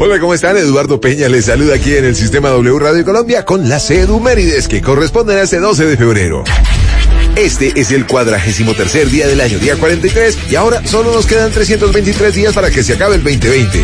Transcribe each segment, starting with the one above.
Hola, ¿cómo están? Eduardo Peña les saluda aquí en el Sistema W Radio Colombia con las edumérides que corresponden a este 12 de febrero. Este es el 43º día del año, día 43, y ahora solo nos quedan 323 días para que se acabe el 2020.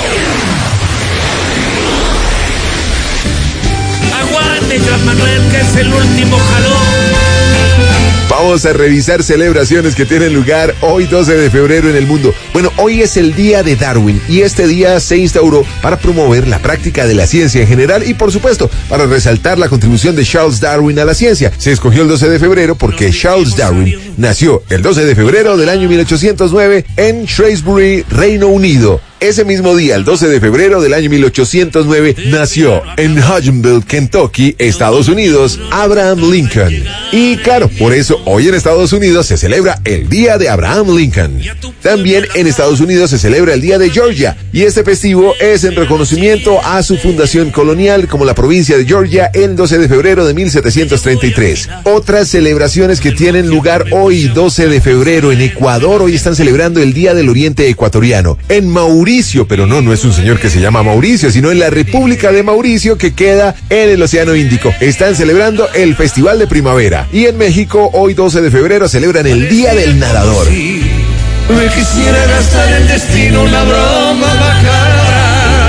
Aguante, Joan Manuel, que es el último jalón. Vamos a revisar celebraciones que tienen lugar hoy 12 de febrero en el mundo. Bueno, hoy es el Día de Darwin y este día se instauró para promover la práctica de la ciencia en general y por supuesto para resaltar la contribución de Charles Darwin a la ciencia. Se escogió el 12 de febrero porque Charles Darwin nació el 12 de febrero del año 1809 en Shrewsbury, Reino Unido. Ese mismo día, el 12 de febrero del año 1809, nació en Hodgenville, Kentucky, Estados Unidos, Abraham Lincoln. Y claro, por eso hoy en Estados Unidos se celebra el Día de Abraham Lincoln. También en Estados Unidos se celebra el Día de Georgia, y este festivo es en reconocimiento a su fundación colonial como la provincia de Georgia el 12 de febrero de 1733. Otras celebraciones que tienen lugar hoy, 12 de febrero, en Ecuador, hoy están celebrando el Día del Oriente Ecuatoriano. En Mauricio, pero no es un señor que se llama Mauricio, sino en la República de Mauricio, que queda en el Océano Índico. Están celebrando el Festival de Primavera. Y en México, hoy 12 de febrero, celebran el Día del Nadador. Me quisiera gastar el destino una broma macabra.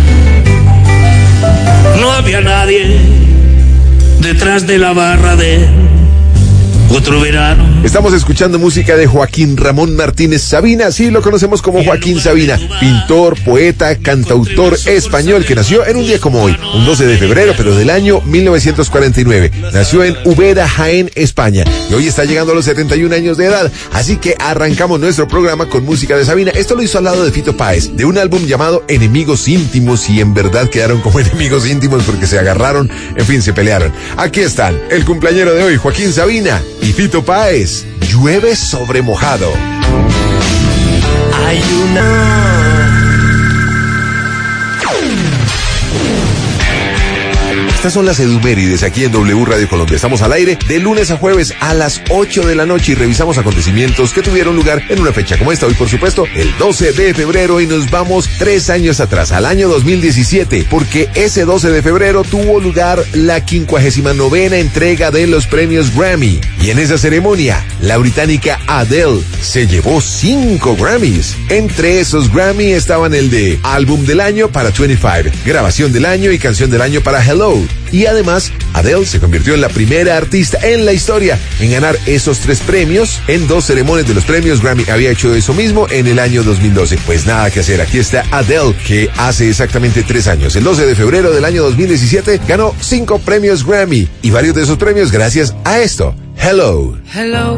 No había nadie detrás de la barra de otro verano. Estamos escuchando música de Joaquín Ramón Martínez Sabina, sí lo conocemos como Joaquín Sabina, pintor, poeta, cantautor español que nació en un día como hoy, un 12 de febrero, pero del año 1949. Nació en Úbeda, Jaén, España, y hoy está llegando a los 71 años de edad, así que arrancamos nuestro programa con música de Sabina. Esto lo hizo al lado de Fito Páez, de un álbum llamado Enemigos Íntimos, y en verdad quedaron como enemigos íntimos porque se agarraron, en fin, se pelearon. Aquí están, el cumpleañero de hoy, Joaquín Sabina y Fito Páez. Llueve sobre mojado. Hay una... Estas son las edumérides aquí en W Radio Colombia. Estamos al aire de lunes a jueves a las 8 de la noche y revisamos acontecimientos que tuvieron lugar en una fecha como esta. Hoy, por supuesto, el 12 de febrero, y nos vamos 3 años atrás, al año 2017, porque ese 12 de febrero tuvo lugar la 59ª entrega de los premios Grammy. Y en esa ceremonia, la británica Adele se llevó 5 Grammys. Entre esos Grammy estaban el de Álbum del Año para 25, Grabación del Año y Canción del Año para Hello. Y además, Adele se convirtió en la primera artista en la historia en ganar esos 3 premios en 2 ceremonias de los premios Grammy. Había hecho eso mismo en el año 2012. Pues nada que hacer, aquí está Adele, que hace exactamente 3 años, el 12 de febrero del año 2017, ganó 5 premios Grammy. Y varios de esos premios gracias a esto. Hello. Hello.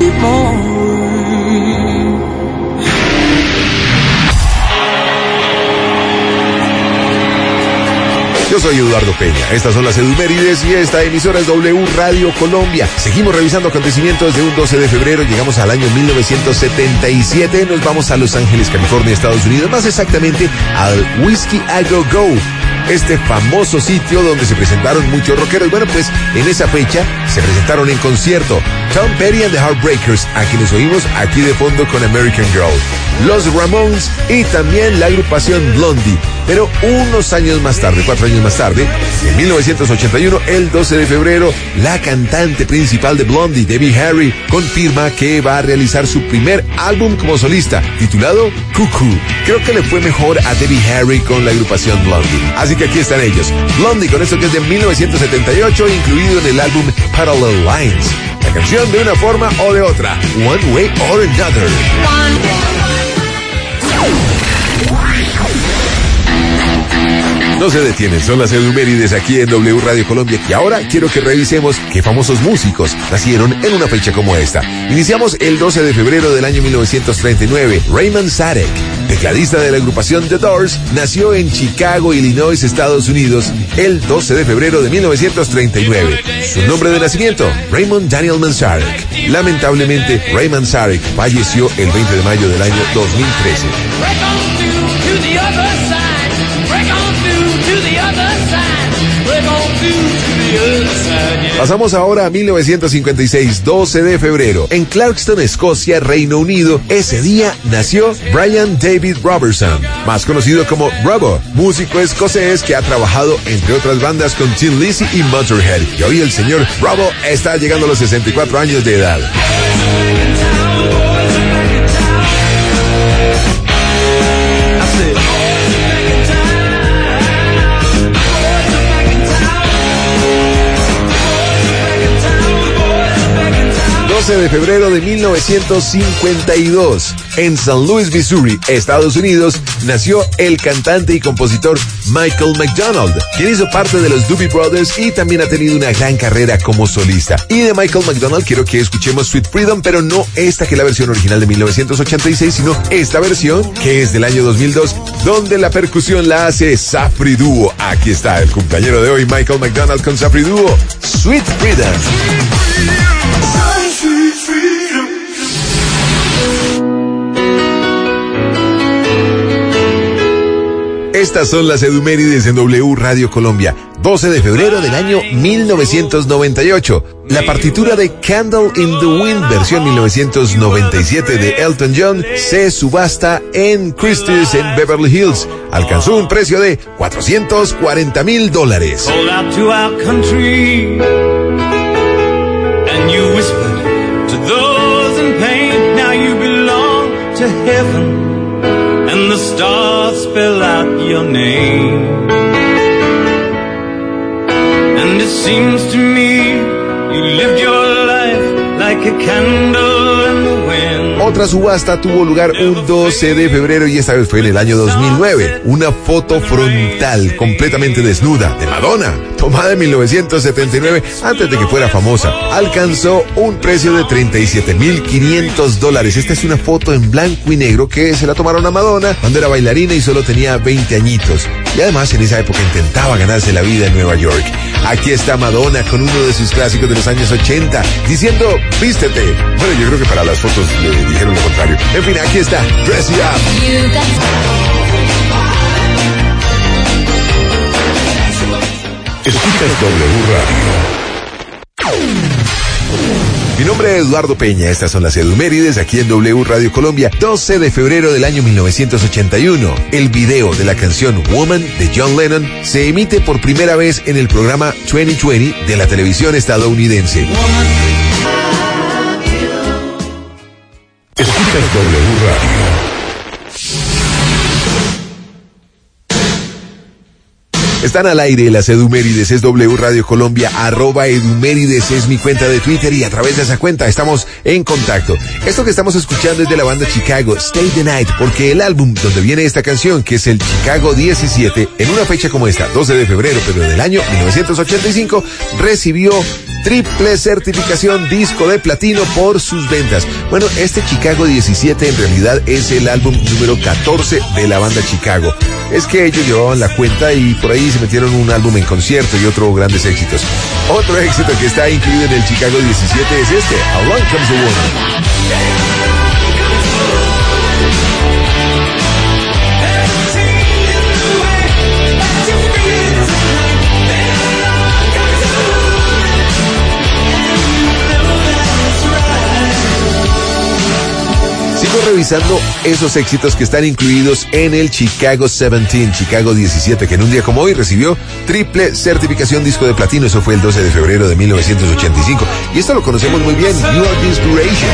Yo soy Eduardo Peña, estas son las edumérides y esta emisora es W Radio Colombia. Seguimos revisando acontecimientos de un 12 de febrero, llegamos al año 1977, nos vamos a Los Ángeles, California, Estados Unidos, más exactamente al Whiskey A Go Go, este famoso sitio donde se presentaron muchos rockeros. Bueno, pues en esa fecha se presentaron en concierto Tom Petty and the Heartbreakers, a quienes oímos aquí de fondo con American Girl, los Ramones y también la agrupación Blondie. Pero unos años más tarde, 4 años más tarde, en 1981, el 12 de febrero, la cantante principal de Blondie, Debbie Harry, confirma que va a realizar su primer álbum como solista, titulado Cuckoo. Creo que le fue mejor a Debbie Harry con la agrupación Blondie. Así que aquí están ellos, Blondie, con esto que es de 1978, incluido en el álbum Parallel Lines. La canción de una forma o de otra, One Way or Another. No se detienen, son las edumérides aquí en W Radio Colombia. Y ahora quiero que revisemos qué famosos músicos nacieron en una fecha como esta. Iniciamos el 12 de febrero del año 1939. Raymond Sadek, tecladista de la agrupación The Doors, nació en Chicago, Illinois, Estados Unidos, el 12 de febrero de 1939. Su nombre de nacimiento, Raymond Daniel Manzarek. Lamentablemente, Raymond Manzarek falleció el 20 de mayo del año 2013. Pasamos ahora a 1956, 12 de febrero. En Clarkston, Escocia, Reino Unido, ese día nació Brian David Robertson, más conocido como Robbo, músico escocés que ha trabajado entre otras bandas con Tin Lizzy y Motorhead. Y hoy el señor Robbo está llegando a los 64 años de edad. De febrero de 1952, en St. Louis, Missouri, Estados Unidos, nació el cantante y compositor Michael McDonald, quien hizo parte de los Doobie Brothers y también ha tenido una gran carrera como solista. Y de Michael McDonald quiero que escuchemos Sweet Freedom, pero no esta que es la versión original de 1986, sino esta versión que es del año 2002, donde la percusión la hace Safri Duo. Aquí está el cumpleañero de hoy, Michael McDonald con Safri Duo, Sweet Freedom. Estas son las edumérides en W Radio Colombia. 12 de febrero del año 1998. La partitura de Candle in the Wind, versión 1997 de Elton John, se subasta en Christie's en Beverly Hills. Alcanzó un precio de $440,000. And the stars spell out your name. And it seems to me you lived your life like a candle in the wind. Otra subasta tuvo lugar un 12 de febrero y esta vez fue en el año 2009. Una foto frontal completamente desnuda de Madonna, tomada en 1979 antes de que fuera famosa. Alcanzó un precio de $37,500. Esta es una foto en blanco y negro que se la tomaron a Madonna cuando era bailarina y solo tenía 20 añitos. Y además en esa época intentaba ganarse la vida en Nueva York. Aquí está Madonna con uno de sus clásicos de los años 80 diciendo, vístete. Bueno, yo creo que para las fotos le dijeron lo contrario. En fin, aquí está, Dress It Up. Escuchas W Radio. Mi nombre es Eduardo Peña, estas son las edumérides aquí en W Radio Colombia, 12 de febrero del año 1981. El video de la canción Woman de John Lennon se emite por primera vez en el programa 2020 de la televisión estadounidense. Escuchas W Radio. Están al aire las edumérides, es W Radio Colombia, @edumérides es mi cuenta de Twitter y a través de esa cuenta estamos en contacto. Esto que estamos escuchando es de la banda Chicago, Stay the Night, porque el álbum donde viene esta canción, que es el Chicago 17, en una fecha como esta, 12 de febrero, pero del año 1985, recibió triple certificación disco de platino por sus ventas. Bueno, este Chicago 17 en realidad es el álbum número 14 de la banda Chicago. Es que ellos llevaban la cuenta y por ahí se metieron un álbum en concierto y otros grandes éxitos. Otro éxito que está incluido en el Chicago 17 es este, Along Comes the Woman. Revisando esos éxitos que están incluidos en el Chicago 17, Chicago 17, que en un día como hoy recibió triple certificación disco de platino. Eso fue el 12 de febrero de 1985. Y esto lo conocemos muy bien, You Are the Inspiration.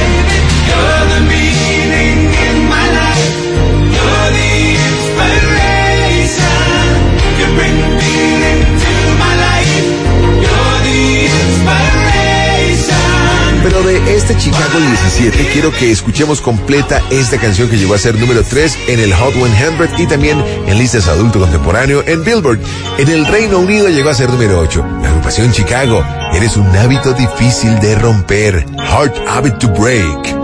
Pero de este Chicago 17 quiero que escuchemos completa esta canción que llegó a ser número 3 en el Hot 100 y también en listas adulto contemporáneo en Billboard. En el Reino Unido llegó a ser número 8. La agrupación Chicago, eres un hábito difícil de romper. Hard habit to break.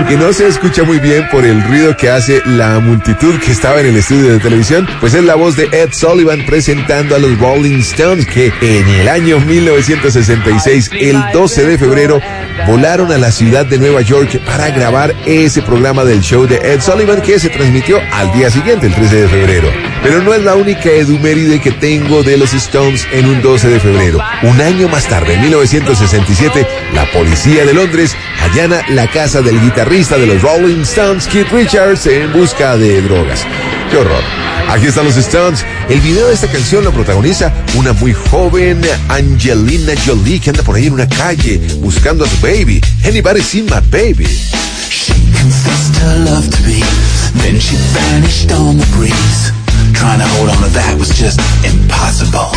aunque no se escucha muy bien por el ruido que hace la multitud que estaba en el estudio de televisión, pues es la voz de Ed Sullivan presentando a los Rolling Stones, que en el año 1966, el 12 de febrero, volaron a la ciudad de Nueva York para grabar ese programa del show de Ed Sullivan, que se transmitió al día siguiente, el 13 de febrero. Pero no es la única eduméride que tengo de los Stones en un 12 de febrero. Un año más tarde, en 1967, la policía de Londres allana la casa del guitarrista de los Rolling Stones, Keith Richards, en busca de drogas. ¡Qué horror! Aquí están los Stones. El video de esta canción lo protagoniza una muy joven Angelina Jolie, que anda por ahí en una calle buscando a su baby. Anybody seen my baby? She confessed her love to me, then she vanished on the breeze. Trying to hold on to that was just impossible.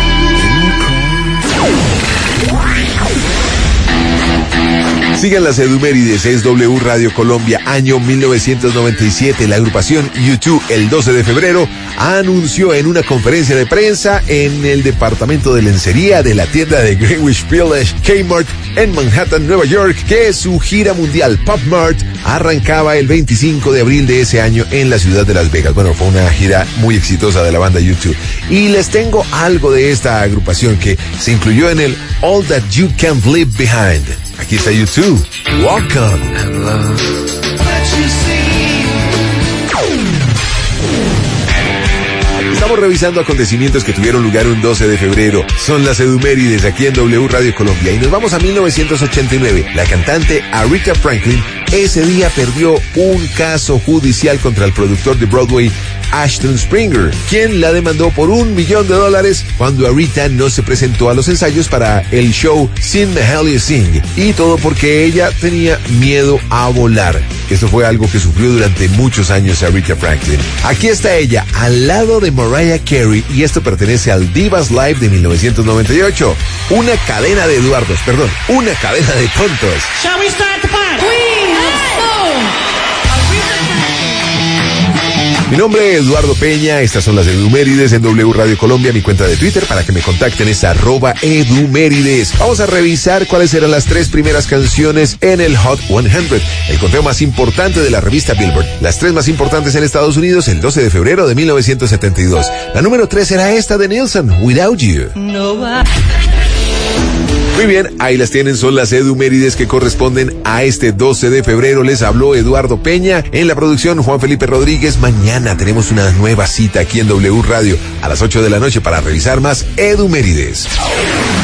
Sigan las edumérides, es W Radio Colombia, año 1997. La agrupación U2, el 12 de febrero, anunció en una conferencia de prensa en el departamento de lencería de la tienda de Greenwich Village, Kmart, en Manhattan, Nueva York, que su gira mundial Pop Mart arrancaba el 25 de abril de ese año en la ciudad de Las Vegas. Bueno, fue una gira muy exitosa de la banda U2. Y les tengo algo de esta agrupación que se incluyó en el All That You Can't Leave Behind. Aquí está U2, Walk On. Estamos revisando acontecimientos que tuvieron lugar un 12 de febrero. Son las edumérides aquí en W Radio Colombia. Y nos vamos a 1989. La cantante Aretha Franklin ese día perdió un caso judicial contra el productor de Broadway, Ashton Springer, quien la demandó por $1 millón cuando Aretha no se presentó a los ensayos para el show Sing Mahalia Sing. Y todo porque ella tenía miedo a volar. Esto fue algo que sufrió durante muchos años Aretha Franklin. Aquí está ella, al lado de Mariah Carey, y esto pertenece al Divas Live de 1998. Una cadena de Eduardos, perdón, una cadena de tontos. Shall we start the party? Mi nombre es Eduardo Peña, estas son las Edumérides en W Radio Colombia. Mi cuenta de Twitter para que me contacten es @Edumérides. Vamos a revisar cuáles eran las 3 primeras canciones en el Hot 100, el conteo más importante de la revista Billboard. Las 3 más importantes en Estados Unidos el 12 de febrero de 1972. La número 3 era esta de Nilsson, Without You. Muy bien, ahí las tienen, son las edumérides que corresponden a este 12 de febrero. Les habló Eduardo Peña, en la producción Juan Felipe Rodríguez. Mañana tenemos una nueva cita aquí en W Radio a las 8 de la noche para revisar más edumérides.